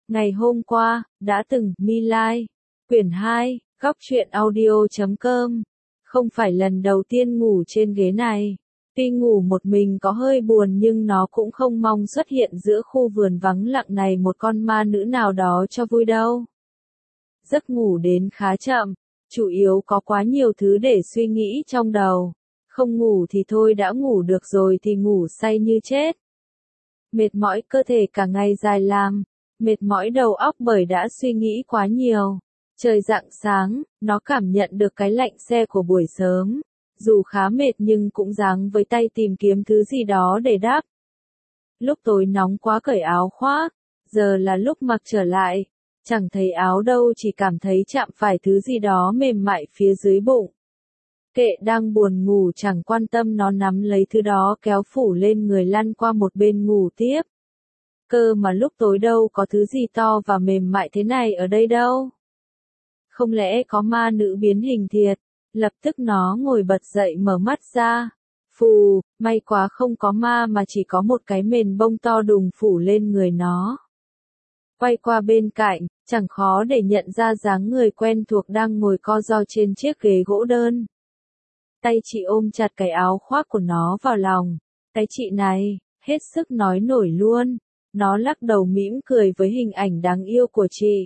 Ngày hôm qua, đã từng, My Lai. Quyển 2, góc truyện audio.com. Không phải lần đầu tiên ngủ trên ghế này. Tuy ngủ một mình có hơi buồn nhưng nó cũng không mong xuất hiện giữa khu vườn vắng lặng này một con ma nữ nào đó cho vui đâu. Giấc ngủ đến khá chậm, chủ yếu có quá nhiều thứ để suy nghĩ trong đầu. Không ngủ thì thôi đã ngủ được rồi thì ngủ say như chết. Mệt mỏi cơ thể cả ngày dài làm, mệt mỏi đầu óc bởi đã suy nghĩ quá nhiều. Trời rạng sáng, nó cảm nhận được cái lạnh se của buổi sớm. Dù khá mệt nhưng cũng giáng với tay tìm kiếm thứ gì đó để đắp. Lúc tối nóng quá cởi áo khoác, giờ là lúc mặc trở lại. Chẳng thấy áo đâu chỉ cảm thấy chạm phải thứ gì đó mềm mại phía dưới bụng. Kệ đang buồn ngủ chẳng quan tâm nó nắm lấy thứ đó kéo phủ lên người lăn qua một bên ngủ tiếp. Cơ mà lúc tối đâu có thứ gì to và mềm mại thế này ở đây đâu. Không lẽ có ma nữ biến hình thiệt? Lập tức nó ngồi bật dậy mở mắt ra. Phù, may quá không có ma mà chỉ có một cái mền bông to đùng phủ lên người nó. Quay qua bên cạnh, chẳng khó để nhận ra dáng người quen thuộc đang ngồi co ro trên chiếc ghế gỗ đơn. Tay chị ôm chặt cái áo khoác của nó vào lòng. Cái chị này, hết sức nói nổi luôn. Nó lắc đầu mỉm cười với hình ảnh đáng yêu của chị.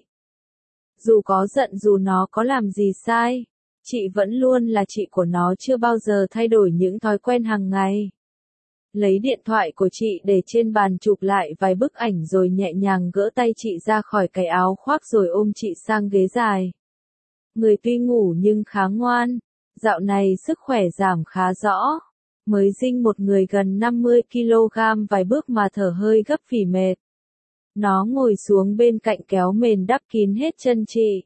Dù có giận dù nó có làm gì sai, chị vẫn luôn là chị của nó chưa bao giờ thay đổi những thói quen hàng ngày. Lấy điện thoại của chị để trên bàn chụp lại vài bức ảnh rồi nhẹ nhàng gỡ tay chị ra khỏi cái áo khoác rồi ôm chị sang ghế dài. Người tuy ngủ nhưng khá ngoan, dạo này sức khỏe giảm khá rõ. Mới dinh một người gần 50 kg vài bước mà thở hơi gấp vì mệt. Nó ngồi xuống bên cạnh kéo mền đắp kín hết chân chị.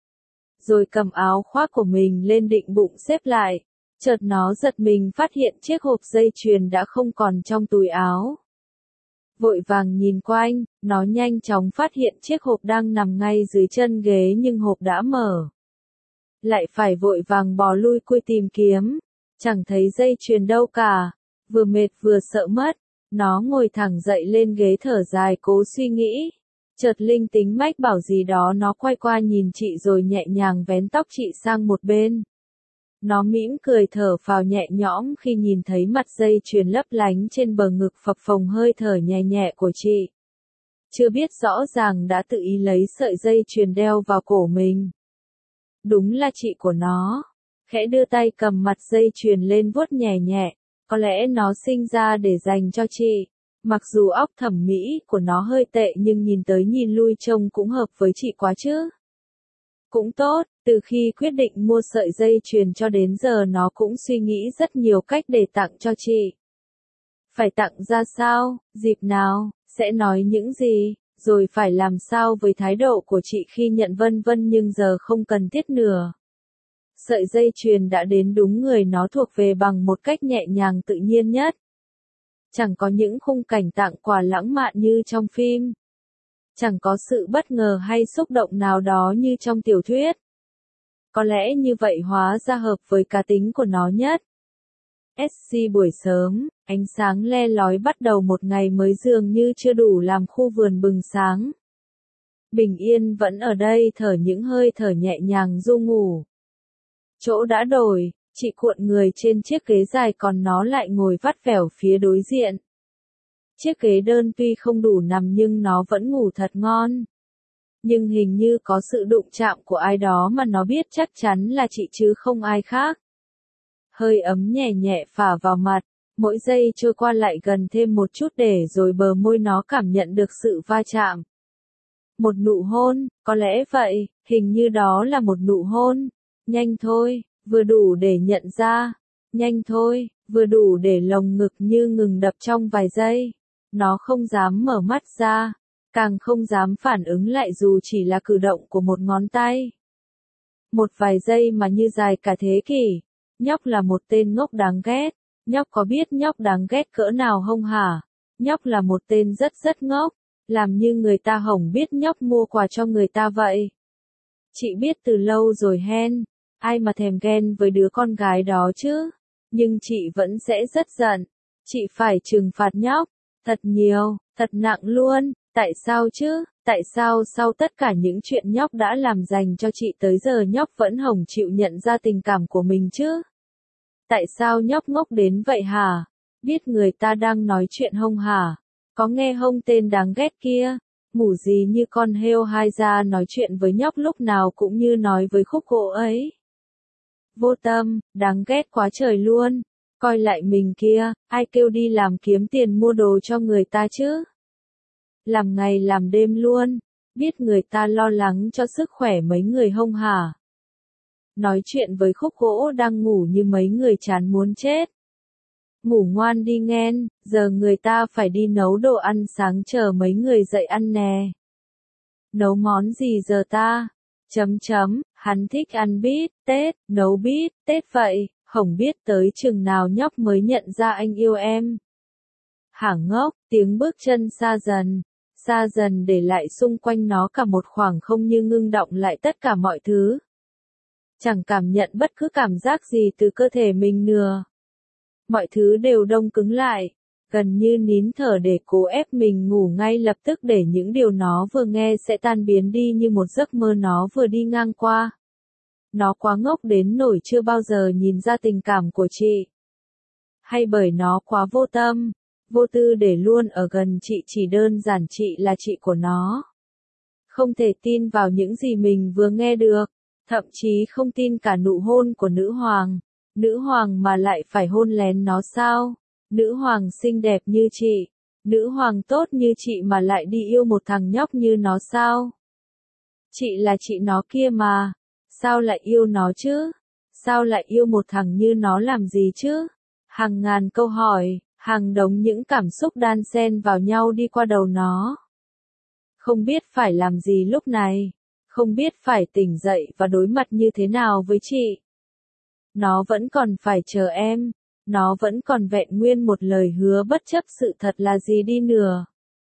Rồi cầm áo khoác của mình lên định bụng xếp lại. Chợt nó giật mình phát hiện chiếc hộp dây chuyền đã không còn trong túi áo. Vội vàng nhìn quanh, nó nhanh chóng phát hiện chiếc hộp đang nằm ngay dưới chân ghế nhưng hộp đã mở. Lại phải vội vàng bò lui cui tìm kiếm. Chẳng thấy dây chuyền đâu cả. Vừa mệt vừa sợ mất. Nó ngồi thẳng dậy lên ghế thở dài cố suy nghĩ. Chợt linh tính mách bảo gì đó nó quay qua nhìn chị rồi nhẹ nhàng vén tóc chị sang một bên. Nó mỉm cười thở phào nhẹ nhõm khi nhìn thấy mặt dây chuyền lấp lánh trên bờ ngực phập phồng hơi thở nhẹ nhẹ của chị. Chưa biết rõ ràng đã tự ý lấy sợi dây chuyền đeo vào cổ mình. Đúng là chị của nó. Khẽ đưa tay cầm mặt dây chuyền lên vuốt nhẹ nhẹ. Có lẽ nó sinh ra để dành cho chị. Mặc dù óc thẩm mỹ của nó hơi tệ nhưng nhìn tới nhìn lui trông cũng hợp với chị quá chứ. Cũng tốt, từ khi quyết định mua sợi dây chuyền cho đến giờ nó cũng suy nghĩ rất nhiều cách để tặng cho chị. Phải tặng ra sao, dịp nào, sẽ nói những gì, rồi phải làm sao với thái độ của chị khi nhận vân vân nhưng giờ không cần thiết nữa. Sợi dây chuyền đã đến đúng người nó thuộc về bằng một cách nhẹ nhàng tự nhiên nhất. Chẳng có những khung cảnh tặng quà lãng mạn như trong phim. Chẳng có sự bất ngờ hay xúc động nào đó như trong tiểu thuyết. Có lẽ như vậy hóa ra hợp với cá tính của nó nhất. SC buổi sớm, ánh sáng le lói bắt đầu một ngày mới dường như chưa đủ làm khu vườn bừng sáng. Bình yên vẫn ở đây thở những hơi thở nhẹ nhàng du ngủ. Chỗ đã đổi, chị cuộn người trên chiếc ghế dài còn nó lại ngồi vắt vẻo phía đối diện. Chiếc ghế đơn tuy không đủ nằm nhưng nó vẫn ngủ thật ngon. Nhưng hình như có sự đụng chạm của ai đó mà nó biết chắc chắn là chị chứ không ai khác. Hơi ấm nhẹ nhẹ phả vào mặt, mỗi giây trôi qua lại gần thêm một chút để rồi bờ môi nó cảm nhận được sự va chạm. Một nụ hôn, có lẽ vậy, hình như đó là một nụ hôn. Nhanh thôi, vừa đủ để nhận ra. Nhanh thôi, vừa đủ để lồng ngực như ngừng đập trong vài giây. Nó không dám mở mắt ra, càng không dám phản ứng lại dù chỉ là cử động của một ngón tay. Một vài giây mà như dài cả thế kỷ. Nhóc là một tên ngốc đáng ghét. Nhóc có biết nhóc đáng ghét cỡ nào không hả? Nhóc là một tên rất ngốc. Làm như người ta hổng biết nhóc mua quà cho người ta vậy. Chị biết từ lâu rồi hen. Ai mà thèm ghen với đứa con gái đó chứ? Nhưng chị vẫn sẽ rất giận. Chị phải trừng phạt nhóc. Thật nhiều, thật nặng luôn. Tại sao chứ? Tại sao sau tất cả những chuyện nhóc đã làm dành cho chị tới giờ nhóc vẫn hồng chịu nhận ra tình cảm của mình chứ? Tại sao nhóc ngốc đến vậy hả? Biết người ta đang nói chuyện hông hả? Có nghe hông tên đáng ghét kia? Mủ gì như con heo hai ra nói chuyện với nhóc lúc nào cũng như nói với khúc gỗ ấy. Vô tâm, đáng ghét quá trời luôn. Coi lại mình kia, ai kêu đi làm kiếm tiền mua đồ cho người ta chứ? Làm ngày làm đêm luôn, biết người ta lo lắng cho sức khỏe mấy người hông hả? Nói chuyện với khúc gỗ đang ngủ như mấy người chán muốn chết. Ngủ ngoan đi nghen, giờ người ta phải đi nấu đồ ăn sáng chờ mấy người dậy ăn nè. Nấu món gì giờ ta? Hắn thích ăn bít, tết, nấu bít, tết vậy, không biết tới chừng nào nhóc mới nhận ra anh yêu em. Hả ngốc, tiếng bước chân xa dần để lại xung quanh nó cả một khoảng không như ngưng đọng lại tất cả mọi thứ. Chẳng cảm nhận bất cứ cảm giác gì từ cơ thể mình nữa. Mọi thứ đều đông cứng lại, gần như nín thở để cố ép mình ngủ ngay lập tức để những điều nó vừa nghe sẽ tan biến đi như một giấc mơ nó vừa đi ngang qua. Nó quá ngốc đến nỗi chưa bao giờ nhìn ra tình cảm của chị. Hay bởi nó quá vô tâm, vô tư để luôn ở gần chị chỉ đơn giản chị là chị của nó. Không thể tin vào những gì mình vừa nghe được, thậm chí không tin cả nụ hôn của nữ hoàng. Nữ hoàng mà lại phải hôn lén nó sao? Nữ hoàng xinh đẹp như chị, nữ hoàng tốt như chị mà lại đi yêu một thằng nhóc như nó sao? Chị là chị nó kia mà, sao lại yêu nó chứ? Sao lại yêu một thằng như nó làm gì chứ? Hàng ngàn câu hỏi, hàng đống những cảm xúc đan xen vào nhau đi qua đầu nó. Không biết phải làm gì lúc này, không biết phải tỉnh dậy và đối mặt như thế nào với chị. Nó vẫn còn phải chờ em, nó vẫn còn vẹn nguyên một lời hứa bất chấp sự thật là gì đi nữa.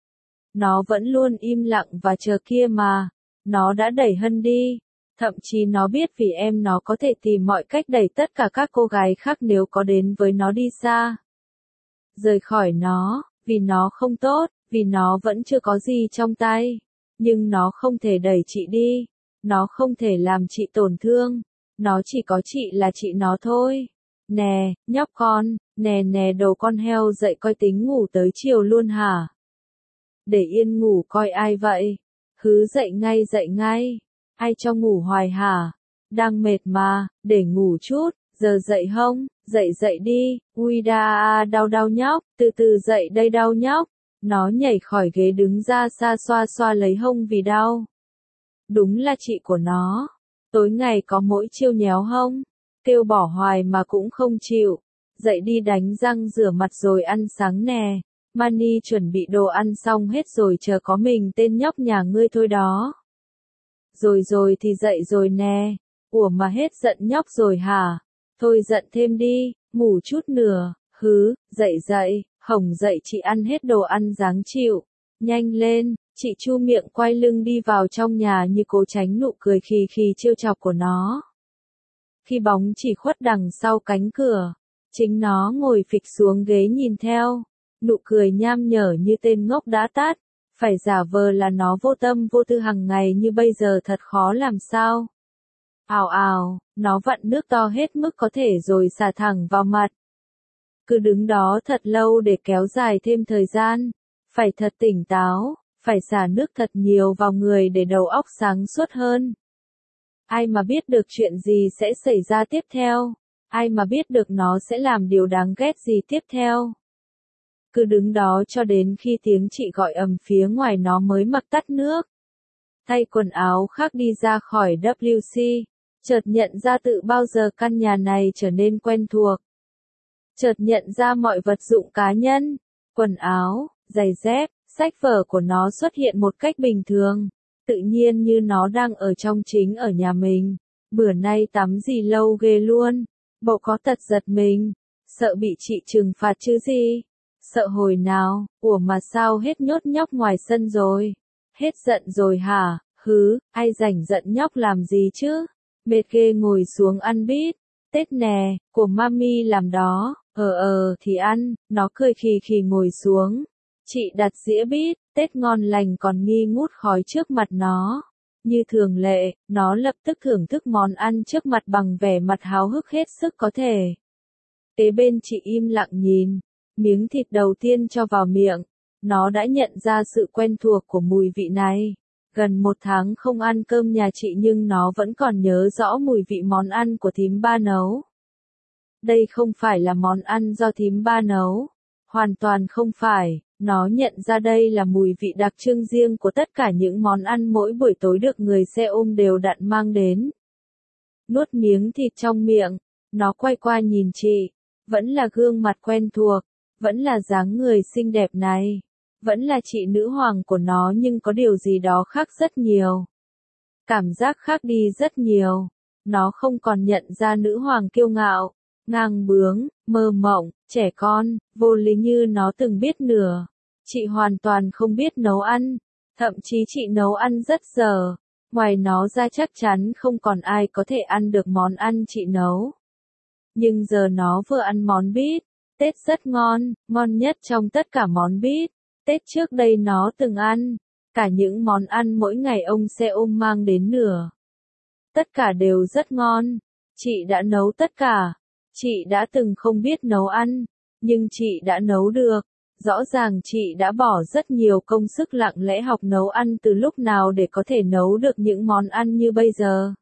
Nó vẫn luôn im lặng và chờ kia mà, nó đã đẩy Hân đi, thậm chí nó biết vì em nó có thể tìm mọi cách đẩy tất cả các cô gái khác nếu có đến với nó đi xa. Rời khỏi nó, vì nó không tốt, vì nó vẫn chưa có gì trong tay, nhưng nó không thể đẩy chị đi, nó không thể làm chị tổn thương. Nó chỉ có chị là chị nó thôi. Nè, nhóc con, nè đồ con heo dậy coi tính ngủ tới chiều luôn hả? Để yên ngủ coi ai vậy? Hứ dậy ngay. Ai cho ngủ hoài hả? Đang mệt mà, để ngủ chút, giờ dậy hông? Dậy đi, ui đa đau nhóc, từ từ dậy đây đau nhóc. Nó nhảy khỏi ghế đứng ra xa xoa lấy hông vì đau. Đúng là chị của nó. Tối ngày có mỗi chiêu nhéo hông, kêu bỏ hoài mà cũng không chịu. Dậy đi đánh răng rửa mặt rồi ăn sáng nè. Mani chuẩn bị đồ ăn xong hết rồi chờ có mình tên nhóc nhà ngươi thôi đó. Rồi thì dậy rồi nè. Ủa mà hết giận nhóc rồi hả? Thôi giận thêm đi, ngủ chút nữa. Hứ, dậy, Hồng dậy chị ăn hết đồ ăn dáng chịu. Nhanh lên. Chị chu miệng quay lưng đi vào trong nhà như cố tránh nụ cười khì trêu chọc của nó. Khi bóng chỉ khuất đằng sau cánh cửa, chính nó ngồi phịch xuống ghế nhìn theo, nụ cười nham nhở như tên ngốc đã tát, phải giả vờ là nó vô tâm vô tư hàng ngày như bây giờ thật khó làm sao. Ào, nó vặn nước to hết mức có thể rồi xả thẳng vào mặt. Cứ đứng đó thật lâu để kéo dài thêm thời gian, phải thật tỉnh táo. Phải xả nước thật nhiều vào người để đầu óc sáng suốt hơn. Ai mà biết được chuyện gì sẽ xảy ra tiếp theo? Ai mà biết được nó sẽ làm điều đáng ghét gì tiếp theo? Cứ đứng đó cho đến khi tiếng chị gọi ầm phía ngoài nó mới mặc tắt nước. Thay quần áo khác đi ra khỏi WC, chợt nhận ra tự bao giờ căn nhà này trở nên quen thuộc. Chợt nhận ra mọi vật dụng cá nhân, quần áo, giày dép, sách vở của nó xuất hiện một cách bình thường, tự nhiên như nó đang ở trong chính ở nhà mình. Bữa nay tắm gì lâu ghê luôn, bộ có tật giật mình, sợ bị chị trừng phạt chứ gì, sợ hồi nào, ủa mà sao hết nhốt nhóc ngoài sân rồi, hết giận rồi hả, hứ, ai rảnh giận nhóc làm gì chứ, mệt ghê ngồi xuống ăn bít, Tết nè, của mami làm đó, thì ăn, nó cười khì ngồi xuống. Chị đặt dĩa bít, tết ngon lành còn nghi ngút khói trước mặt nó. Như thường lệ, nó lập tức thưởng thức món ăn trước mặt bằng vẻ mặt háo hức hết sức có thể. Kế bên chị im lặng nhìn, miếng thịt đầu tiên cho vào miệng, nó đã nhận ra sự quen thuộc của mùi vị này. Gần 1 tháng không ăn cơm nhà chị nhưng nó vẫn còn nhớ rõ mùi vị món ăn của thím ba nấu. Đây không phải là món ăn do thím ba nấu. Hoàn toàn không phải, nó nhận ra đây là mùi vị đặc trưng riêng của tất cả những món ăn mỗi buổi tối được người xe ôm đều đặn mang đến. Nuốt miếng thịt trong miệng, nó quay qua nhìn chị, vẫn là gương mặt quen thuộc, vẫn là dáng người xinh đẹp này, vẫn là chị nữ hoàng của nó nhưng có điều gì đó khác rất nhiều. Cảm giác khác đi rất nhiều, nó không còn nhận ra nữ hoàng kiêu ngạo, ngang bướng, mơ mộng, trẻ con, vô lý như nó từng biết nữa. Chị hoàn toàn không biết nấu ăn, thậm chí chị nấu ăn rất dở, ngoài nó ra chắc chắn không còn ai có thể ăn được món ăn chị nấu. Nhưng giờ nó vừa ăn món bít tết rất ngon, ngon nhất trong tất cả món bít tết trước đây nó từng ăn, cả những món ăn mỗi ngày ông xe ôm mang đến nửa. Tất cả đều rất ngon, chị đã nấu tất cả. Chị đã từng không biết nấu ăn, nhưng chị đã nấu được. Rõ ràng chị đã bỏ rất nhiều công sức lặng lẽ học nấu ăn từ lúc nào để có thể nấu được những món ăn như bây giờ.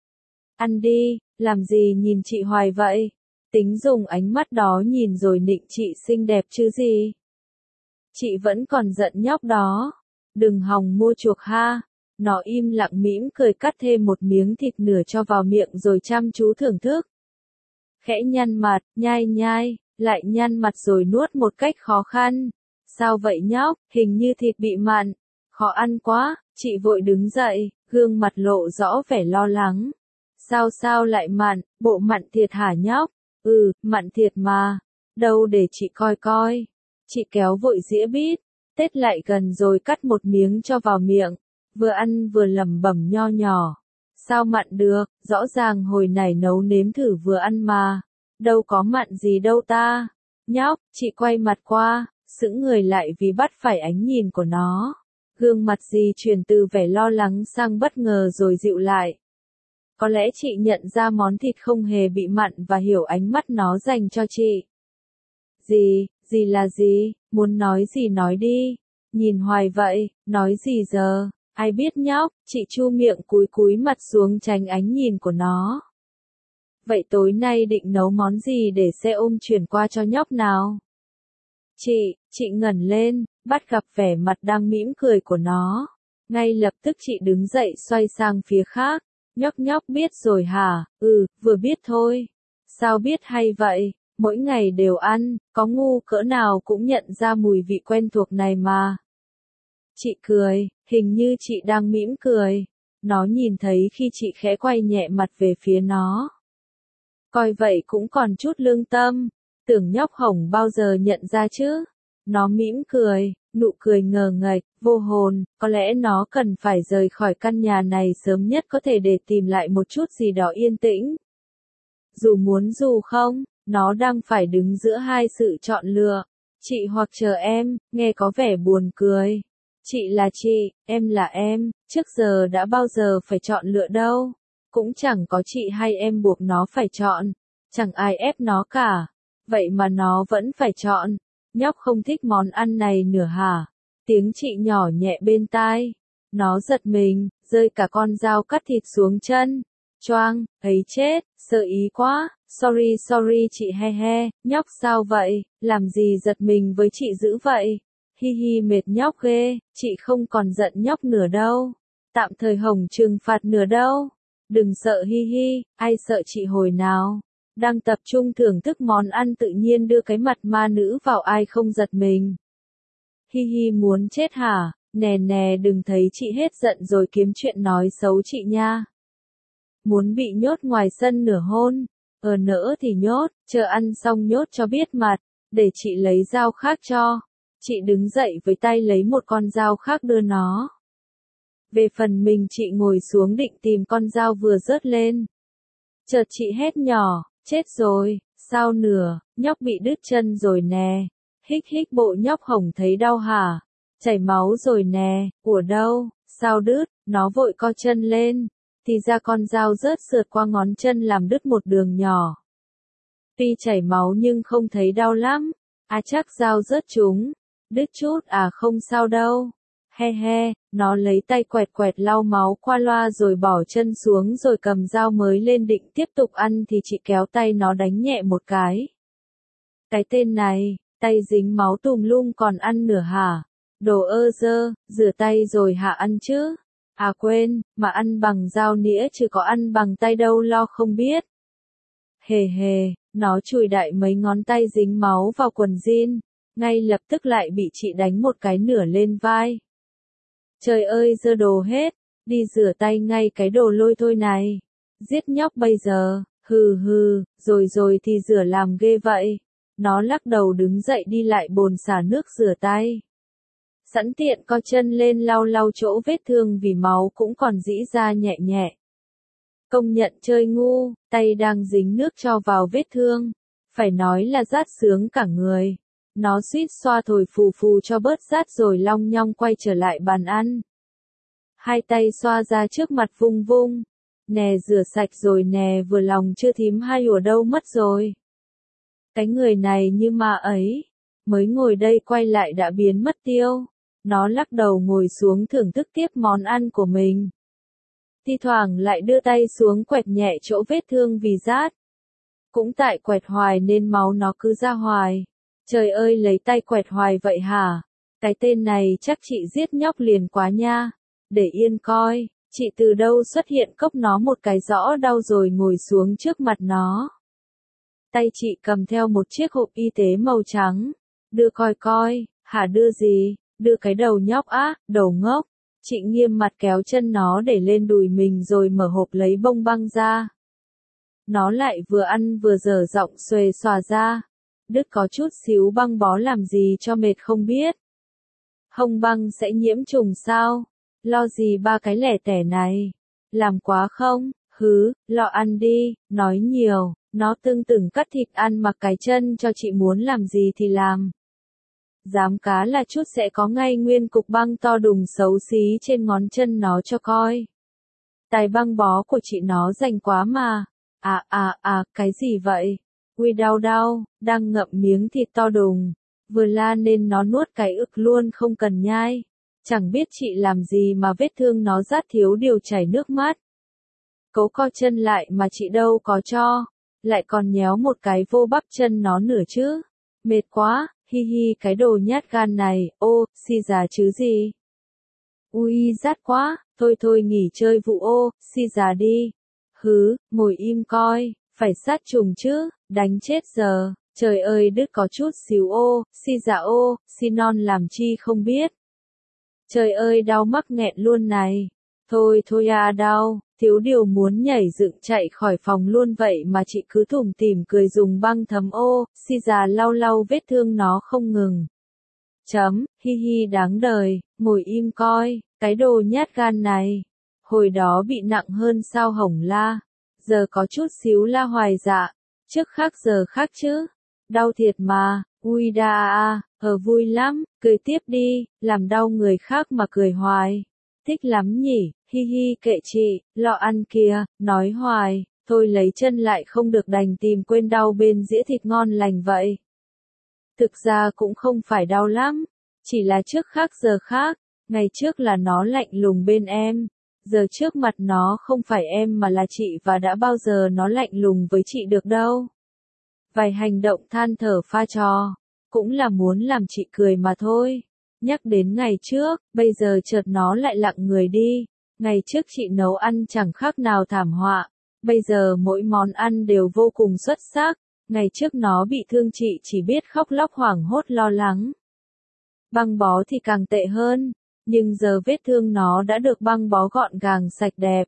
Ăn đi, làm gì nhìn chị hoài vậy? Tính dùng ánh mắt đó nhìn rồi nịnh chị xinh đẹp chứ gì? Chị vẫn còn giận nhóc đó. Đừng hòng mua chuộc ha. Nó im lặng mỉm cười cắt thêm một miếng thịt nửa cho vào miệng rồi chăm chú thưởng thức. Khẽ nhăn mặt, nhai nhai, lại nhăn mặt rồi nuốt một cách khó khăn. Sao vậy nhóc, hình như thịt bị mặn. Khó ăn quá, chị vội đứng dậy, gương mặt lộ rõ vẻ lo lắng. Sao lại mặn, bộ mặn thiệt hả nhóc? Mặn thiệt mà. Đâu để chị coi coi. Chị kéo vội dĩa bít tết lại gần rồi cắt một miếng cho vào miệng. Vừa ăn vừa lẩm bẩm nho nhỏ. Sao mặn được, rõ ràng hồi nãy nấu nếm thử vừa ăn mà. Đâu có mặn gì đâu ta. Nhóc, chị quay mặt qua, sững người lại vì bắt phải ánh nhìn của nó. Gương mặt gì chuyển từ vẻ lo lắng sang bất ngờ rồi dịu lại. Có lẽ chị nhận ra món thịt không hề bị mặn và hiểu ánh mắt nó dành cho chị. Gì là gì, muốn nói gì nói đi. Nhìn hoài vậy, nói gì giờ? Ai biết nhóc, chị chu miệng cúi mặt xuống tránh ánh nhìn của nó. Vậy tối nay định nấu món gì để xe ôm chuyển qua cho nhóc nào? Chị ngẩng lên, bắt gặp vẻ mặt đang mỉm cười của nó. Ngay lập tức chị đứng dậy xoay sang phía khác. Nhóc biết rồi hả? Vừa biết thôi. Sao biết hay vậy? Mỗi ngày đều ăn, có ngu cỡ nào cũng nhận ra mùi vị quen thuộc này mà. Chị cười, hình như chị đang mỉm cười. Nó nhìn thấy khi chị khẽ quay nhẹ mặt về phía nó. Coi vậy cũng còn chút lương tâm. Tưởng nhóc hổng bao giờ nhận ra chứ. Nó mỉm cười, nụ cười ngờ nghệch, vô hồn, có lẽ nó cần phải rời khỏi căn nhà này sớm nhất có thể để tìm lại một chút gì đó yên tĩnh. Dù muốn dù không, nó đang phải đứng giữa hai sự chọn lựa. Chị hoặc chờ em, nghe có vẻ buồn cười. Chị là chị, em là em, trước giờ đã bao giờ phải chọn lựa đâu. Cũng chẳng có chị hay em buộc nó phải chọn. Chẳng ai ép nó cả. Vậy mà nó vẫn phải chọn. Nhóc không thích món ăn này nữa hả? Tiếng chị nhỏ nhẹ bên tai. Nó giật mình, rơi cả con dao cắt thịt xuống chân. Choang, ấy chết, sợ ý quá. Sorry chị he, nhóc sao vậy? Làm gì giật mình với chị dữ vậy? Hi mệt nhóc ghê, chị không còn giận nhóc nữa đâu. Tạm thời hồng trừng phạt nữa đâu. Đừng sợ hi, ai sợ chị hồi nào. Đang tập trung thưởng thức món ăn tự nhiên đưa cái mặt ma nữ vào ai không giật mình. Hi muốn chết hả? Nè đừng thấy chị hết giận rồi kiếm chuyện nói xấu chị nha. Muốn bị nhốt ngoài sân nửa hôn. Nỡ thì nhốt, chờ ăn xong nhốt cho biết mặt, để chị lấy dao khác cho. Chị đứng dậy với tay lấy một con dao khác đưa nó. Về phần mình chị ngồi xuống định tìm con dao vừa rớt lên. Chợt chị hét nhỏ, chết rồi, sao nửa, nhóc bị đứt chân rồi nè. Hích hích, bộ nhóc Hồng thấy đau hả? Chảy máu rồi nè, ủa đâu, sao đứt? Nó vội co chân lên, thì ra con dao rớt sượt qua ngón chân làm đứt một đường nhỏ. Tuy chảy máu nhưng không thấy đau lắm. À chắc dao rớt trúng, đứt chút à, không sao đâu. He he, nó lấy tay quẹt quẹt lau máu qua loa rồi bỏ chân xuống rồi cầm dao mới lên định tiếp tục ăn thì chị kéo tay nó đánh nhẹ một cái. Cái tên này, tay dính máu tùm lum còn ăn nửa hả? Đồ ơ dơ, rửa tay rồi hả ăn chứ? À quên, mà ăn bằng dao nĩa chứ có ăn bằng tay đâu, lo không biết. Hề hề, nó chùi đại mấy ngón tay dính máu vào quần jean, ngay lập tức lại bị chị đánh một cái nửa lên vai. Trời ơi, dơ đồ hết, đi rửa tay ngay cái đồ lôi thôi này. Giết nhóc bây giờ, hừ hừ, rồi thì rửa làm ghê vậy. Nó lắc đầu đứng dậy đi lại bồn xả nước rửa tay. Sẵn tiện co chân lên lau lau chỗ vết thương vì máu cũng còn rỉ ra nhẹ nhẹ. Công nhận chơi ngu, tay đang dính nước cho vào vết thương. Phải nói là rát sướng cả người. Nó suýt xoa thổi phù phù cho bớt rát rồi long nhong quay trở lại bàn ăn. Hai tay xoa ra trước mặt vung vung. Nè rửa sạch rồi nè, vừa lòng chưa thím hai ủa đâu mất rồi. Cái người này như ma ấy. Mới ngồi đây quay lại đã biến mất tiêu. Nó lắc đầu ngồi xuống thưởng thức tiếp món ăn của mình. Thi thoảng lại đưa tay xuống quẹt nhẹ chỗ vết thương vì rát. Cũng tại quẹt hoài nên máu nó cứ ra hoài. Trời ơi, lấy tay quẹt hoài vậy hả? Cái tên này chắc chị giết nhóc liền quá nha. Để yên coi, chị từ đâu xuất hiện cốc nó một cái rõ đau rồi ngồi xuống trước mặt nó. Tay chị cầm theo một chiếc hộp y tế màu trắng. Đưa coi coi, hả đưa gì? Đưa cái đầu nhóc á, đầu ngốc. Chị nghiêm mặt kéo chân nó để lên đùi mình rồi mở hộp lấy bông băng ra. Nó lại vừa ăn vừa dở giọng xuề xòa ra. Đứt có chút xíu băng bó làm gì cho mệt không biết. Hông băng sẽ nhiễm trùng sao? Lo gì ba cái lẻ tẻ này? Làm quá không? Hứ, lo ăn đi, nói nhiều. Nó tưng tửng cắt thịt ăn mặc cái chân cho chị muốn làm gì thì làm. Dám cá là chút sẽ có ngay nguyên cục băng to đùng xấu xí trên ngón chân nó cho coi. Tài băng bó của chị nó rành quá mà. Cái gì vậy? Ui đau đau, đang ngậm miếng thịt to đùng. Vừa la nên nó nuốt cái ực luôn không cần nhai. Chẳng biết chị làm gì mà vết thương nó rát thiếu điều chảy nước mắt. Cố co chân lại mà chị đâu có cho. Lại còn nhéo một cái vô bắp chân nó nửa chứ. Mệt quá, hi hi cái đồ nhát gan này, ô, xì già chứ gì. Ui rát quá, thôi nghỉ chơi vụ ô, xì già đi. Hứ, ngồi im coi, phải sát trùng chứ, đánh chết giờ. Trời ơi đứt có chút xíu ô, xì già ô, xì non làm chi không biết. Trời ơi đau mắc nghẹn luôn này. Thôi à đau, thiếu điều muốn nhảy dựng chạy khỏi phòng luôn vậy mà chị cứ tủm tỉm cười dùng băng thấm ô, xì già lau lau vết thương nó không ngừng. Hi hi đáng đời, ngồi im coi, cái đồ nhát gan này. Hồi đó bị nặng hơn sao hổng la, giờ có chút xíu la hoài dạ, trước khác giờ khác chứ. Đau thiệt mà, ui đa vui lắm, cười tiếp đi, làm đau người khác mà cười hoài. Thích lắm nhỉ, hi hi kệ chị, lo ăn kìa, nói hoài, thôi lấy chân lại không được đành tìm quên đau bên dĩa thịt ngon lành vậy. Thực ra cũng không phải đau lắm, chỉ là trước khác giờ khác, ngày trước là nó lạnh lùng bên em, giờ trước mặt nó không phải em mà là chị và đã bao giờ nó lạnh lùng với chị được đâu. Vài hành động than thở pha trò, cũng là muốn làm chị cười mà thôi. Nhắc đến ngày trước, bây giờ chợt nó lại lặng người đi. Ngày trước chị nấu ăn chẳng khác nào thảm họa, bây giờ mỗi món ăn đều vô cùng xuất sắc. Ngày trước nó bị thương chị chỉ biết khóc lóc hoảng hốt lo lắng. Băng bó thì càng tệ hơn, nhưng giờ vết thương nó đã được băng bó gọn gàng sạch đẹp.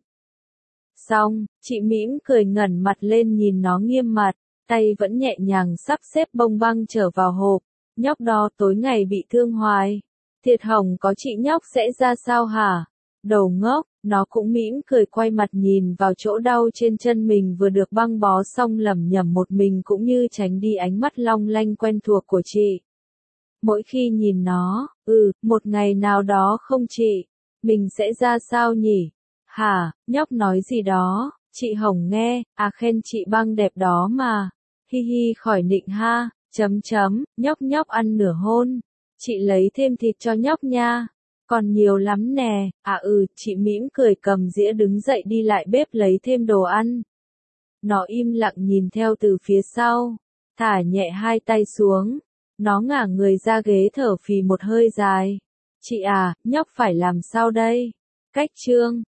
Xong, chị mỉm cười ngẩng mặt lên nhìn nó nghiêm mặt, tay vẫn nhẹ nhàng sắp xếp bông băng trở vào hộp. Nhóc đó tối ngày bị thương hoài. Thiệt hỏng có chị nhóc sẽ ra sao hả? Đầu ngốc, nó cũng mỉm cười quay mặt nhìn vào chỗ đau trên chân mình vừa được băng bó xong lẩm nhẩm một mình cũng như tránh đi ánh mắt long lanh quen thuộc của chị. Mỗi khi nhìn nó, một ngày nào đó không chị, mình sẽ ra sao nhỉ? Hả, nhóc nói gì đó, chị Hồng nghe, khen chị băng đẹp đó mà. Hi hi khỏi nịnh ha, nhóc nhóc ăn nửa hôn. Chị lấy thêm thịt cho nhóc nha. Còn nhiều lắm nè, chị mỉm cười cầm dĩa đứng dậy đi lại bếp lấy thêm đồ ăn. Nó im lặng nhìn theo từ phía sau, thả nhẹ hai tay xuống. Nó ngả người ra ghế thở phì một hơi dài. Chị nhóc phải làm sao đây? Cách chương